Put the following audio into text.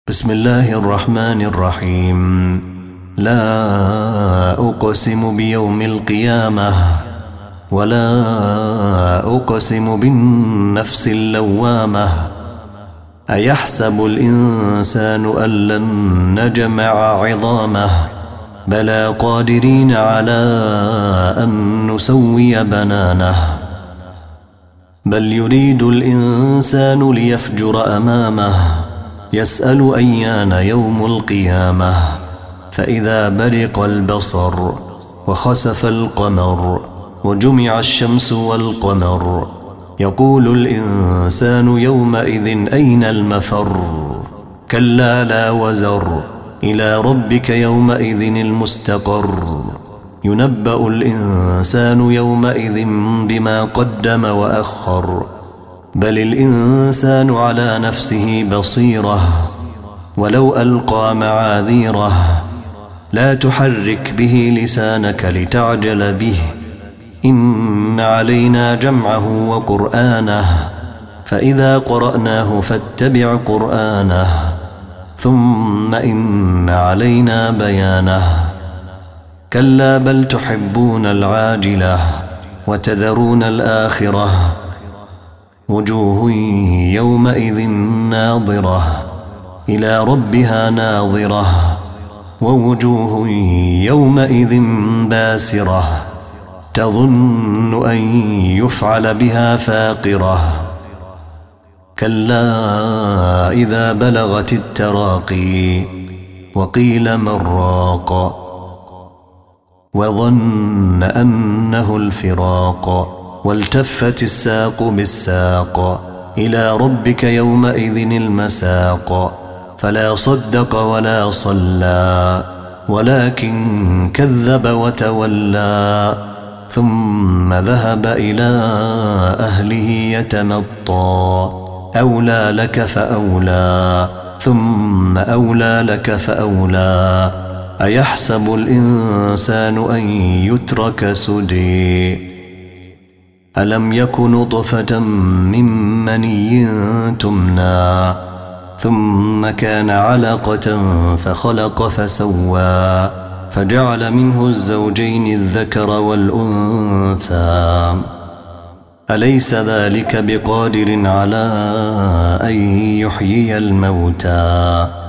بسم الله الرحمن الرحيم. لا أقسم بيوم القيامة ولا أقسم بالنفس اللوامة. أيحسب الإنسان أن لن نجمع عظامه بلى قادرين على أن نسوي بنانه. بل يريد الإنسان ليفجر أمامه يسأل أيان يوم القيامة. فإذا برق البصر وخسف القمر وجمع الشمس والقمر يقول الإنسان يومئذ أين المفر. كلا لا وزر إلى ربك يومئذ المستقر. ينبأ الإنسان يومئذ بما قدم وأخر. بل الإنسان على نفسه بصيرة ولو ألقى معاذيره. لا تحرك به لسانك لتعجل به إن علينا جمعه وقرآنه فإذا قرأناه فاتبع قرآنه ثم إن علينا بيانه. كلا بل تحبون العاجلة وتذرون الآخرة. وجوه يومئذ ناظرة إلى ربها ناظرة ووجوه يومئذ باسرة تظن أن يفعل بها فاقرة. كلا إذا بلغت التراقي وقيل من راق وظن أنه الفراق والتفت الساق بالساق إلى ربك يومئذ المساق. فلا صدق ولا صلى ولكن كذب وتولى ثم ذهب إلى أهله يتمطى. أولى لك فأولى ثم أولى لك فأولى. أيحسب الإنسان أن يترك سدى. ألم يك نطفة من مني تمنى ثم كان علقة فخلق فسوى فجعل منه الزوجين الذكر والأنثى. أليس ذلك بقادر على أن يحيي الموتى